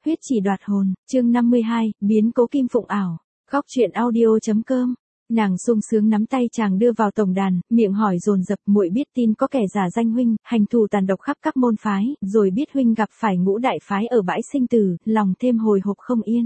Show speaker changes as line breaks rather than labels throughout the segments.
Huyết chỉ đoạt hồn, chương 52, biến cố Kim Phụng ảo. Góc truyện audio.com. Nàng sung sướng nắm tay chàng đưa vào tổng đàn, miệng hỏi dồn dập, muội biết tin có kẻ giả danh huynh, hành thù tàn độc khắp các môn phái, rồi biết huynh gặp phải ngũ đại phái ở bãi sinh tử, lòng thêm hồi hộp không yên.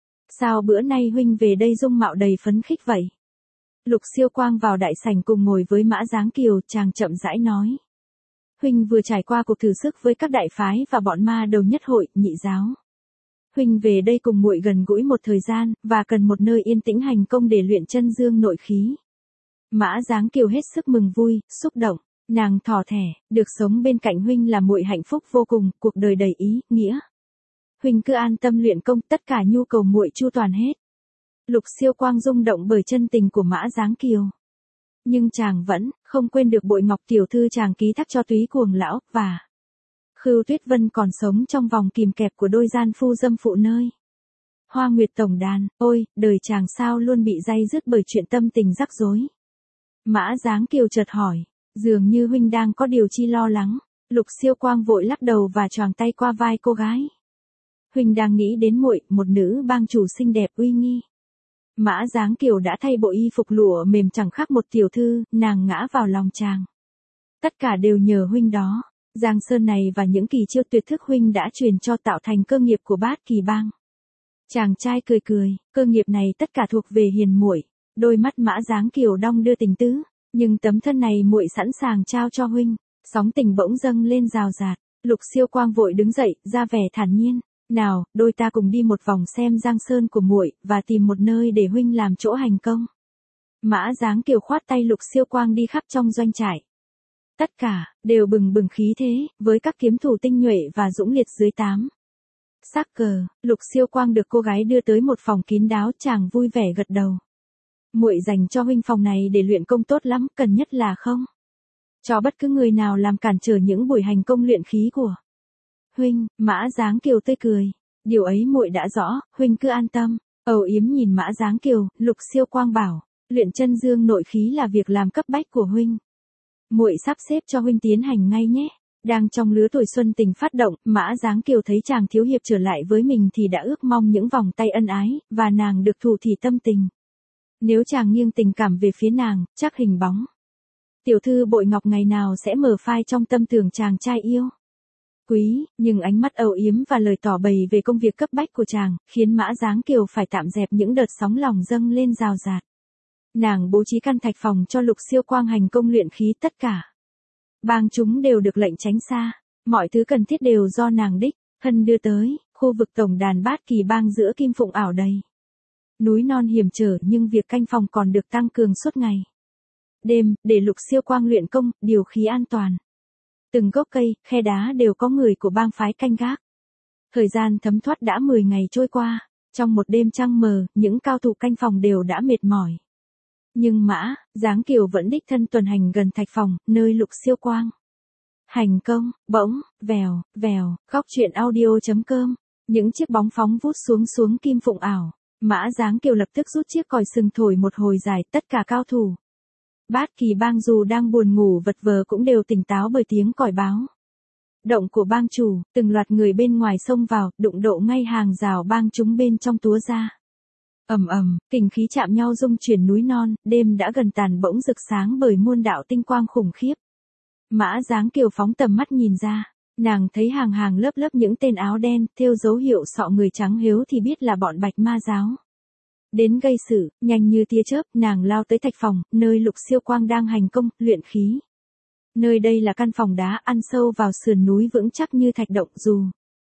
Sao bữa nay huynh về đây dung mạo đầy phấn khích vậy? Lục Siêu Quang vào đại sảnh cùng ngồi với Mã Giáng Kiều, chàng chậm rãi nói. Huynh vừa trải qua cuộc thử sức với các đại phái và bọn ma đầu nhất hội, nhị giáo. Huynh về đây cùng muội gần gũi một thời gian, và cần một nơi yên tĩnh hành công để luyện chân dương nội khí. Mã Giáng Kiều hết sức mừng vui, xúc động, nàng thỏ thẻ, được sống bên cạnh huynh là muội hạnh phúc vô cùng, cuộc đời đầy ý, nghĩa. Huynh cứ an tâm luyện công, tất cả nhu cầu muội chu toàn hết. Lục Siêu Quang rung động bởi chân tình của Mã Giáng Kiều. Nhưng chàng vẫn không quên được bội ngọc tiểu thư chàng ký thác cho Túy Cuồng lão, và Khưu Tuyết Vân còn sống trong vòng kìm kẹp của đôi gian phu dâm phụ nơi Hoa Nguyệt tổng đàn. Ôi, đời chàng sao luôn bị day dứt bởi chuyện tâm tình rắc rối. Mã Giáng Kiều chợt hỏi, dường như huynh đang có điều chi lo lắng. Lục Siêu Quang vội lắc đầu và choàng tay qua vai cô gái. Huynh đang nghĩ đến muội, một nữ bang chủ xinh đẹp uy nghi. Mã Giáng Kiều đã thay bộ y phục lụa mềm chẳng khác một tiểu thư, nàng ngã vào lòng chàng. Tất cả đều nhờ huynh đó. Giang Sơn này và những kỳ chiêu tuyệt thức huynh đã truyền cho tạo thành cơ nghiệp của Bát Kỳ Bang. Chàng trai cười cười, cơ nghiệp này tất cả thuộc về hiền muội. Đôi mắt Mã Giáng Kiều đong đưa tình tứ, nhưng tấm thân này muội sẵn sàng trao cho huynh. Sóng tình bỗng dâng lên rào rạt. Lục Siêu Quang vội đứng dậy, ra vẻ thản nhiên. Nào, đôi ta cùng đi một vòng xem Giang Sơn của muội và tìm một nơi để huynh làm chỗ hành công. Mã Giáng Kiều khoát tay Lục Siêu Quang đi khắp trong doanh trại. Tất cả đều bừng bừng khí thế, với các kiếm thủ tinh nhuệ và dũng liệt dưới 8 sắc cờ. Lục Siêu Quang được cô gái đưa tới một phòng kín đáo, chàng vui vẻ gật đầu. Muội dành cho huynh phòng này để luyện công tốt lắm, cần nhất là không cho bất cứ người nào làm cản trở những buổi hành công luyện khí của huynh. Mã Giáng Kiều tươi cười, điều ấy muội đã rõ, huynh cứ an tâm. Âu yếm nhìn Mã Giáng Kiều, Lục Siêu Quang bảo, luyện chân dương nội khí là việc làm cấp bách của huynh. Muội sắp xếp cho huynh tiến hành ngay nhé. Đang trong lứa tuổi xuân tình phát động, Mã Giáng Kiều thấy chàng thiếu hiệp trở lại với mình thì đã ước mong những vòng tay ân ái, và nàng được thủ thì tâm tình. Nếu chàng nghiêng tình cảm về phía nàng, chắc hình bóng tiểu thư bội ngọc ngày nào sẽ mở phai trong tâm tưởng chàng trai yêu quý. Nhưng ánh mắt âu yếm và lời tỏ bày về công việc cấp bách của chàng, khiến Mã Giáng Kiều phải tạm dẹp những đợt sóng lòng dâng lên rào rạt. Nàng bố trí căn thạch phòng cho Lục Siêu Quang hành công luyện khí, tất cả bang chúng đều được lệnh tránh xa, mọi thứ cần thiết đều do nàng đích thân đưa tới. Khu vực tổng đàn Bát Kỳ Bang giữa Kim Phụng ảo đầy núi non hiểm trở, nhưng việc canh phòng còn được tăng cường suốt ngày đêm, để Lục Siêu Quang luyện công, điều khí an toàn. Từng gốc cây, khe đá đều có người của bang phái canh gác. Thời gian thấm thoát đã 10 ngày trôi qua, trong một đêm trăng mờ, những cao thủ canh phòng đều đã mệt mỏi. Nhưng Mã Giáng Kiều vẫn đích thân tuần hành gần thạch phòng, nơi Lục Siêu Quang hành công. Bỗng, vèo, vèo, góc truyện audio.com. Những chiếc bóng phóng vút xuống Kim Phụng ảo. Mã Giáng Kiều lập tức rút chiếc còi sừng thổi một hồi dài, tất cả cao thủ Bát Kỳ Bang dù đang buồn ngủ vật vờ cũng đều tỉnh táo bởi tiếng còi báo động của bang chủ. Từng loạt người bên ngoài xông vào, đụng độ ngay hàng rào bang chúng bên trong túa ra. Ầm ầm, kình khí chạm nhau rung chuyển núi non, đêm đã gần tàn bỗng rực sáng bởi muôn đạo tinh quang khủng khiếp. Mã Giáng Kiều phóng tầm mắt nhìn ra, nàng thấy hàng hàng lớp lớp những tên áo đen, thêu dấu hiệu sọ người trắng hiếu thì biết là bọn Bạch Ma giáo đến gây sự. Nhanh như tia chớp, nàng lao tới thạch phòng, nơi Lục Siêu Quang đang hành công, luyện khí. Nơi đây là căn phòng đá ăn sâu vào sườn núi vững chắc như thạch động, dù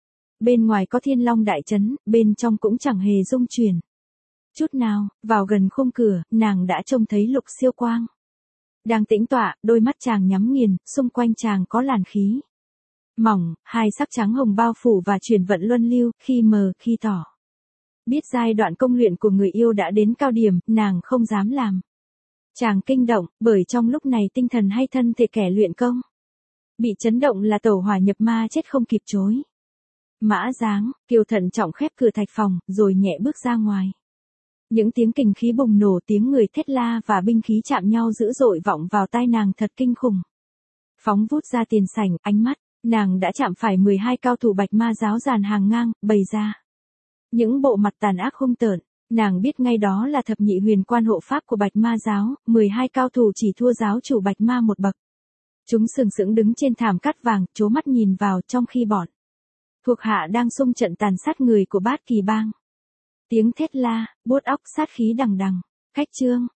bên ngoài có Thiên Long đại trấn, bên trong cũng chẳng hề rung chuyển chút nào. Vào gần khung cửa, nàng đã trông thấy Lục Siêu Quang đang tĩnh tọa, đôi mắt chàng nhắm nghiền, xung quanh chàng có làn khí mỏng, hai sắc trắng hồng bao phủ và chuyển vận luân lưu, khi mờ, khi tỏ. Biết giai đoạn công luyện của người yêu đã đến cao điểm, nàng không dám làm chàng kinh động, bởi trong lúc này tinh thần hay thân thể kẻ luyện công bị chấn động là tẩu hỏa nhập ma chết không kịp chối. Mã Giáng Kiều thận trọng khép cửa thạch phòng, rồi nhẹ bước ra ngoài. Những tiếng kình khí bùng nổ, tiếng người thét la và binh khí chạm nhau dữ dội vọng vào tai nàng thật kinh khủng. Phóng vút ra tiền sảnh, ánh mắt Nàng đã chạm phải 12 cao thủ bạch ma giáo dàn hàng ngang, bày ra những bộ mặt tàn ác hung tợn. Nàng biết ngay đó là thập nhị huyền quan hộ pháp của bạch ma giáo, 12 cao thủ chỉ thua giáo chủ bạch ma một bậc. Chúng sừng sững đứng trên thảm cát vàng, trố mắt nhìn vào, trong khi bọn thuộc hạ đang xung trận tàn sát người của Bát Kỳ Bang. Tiếng thét la, buốt óc sát khí đằng đằng. Khách chương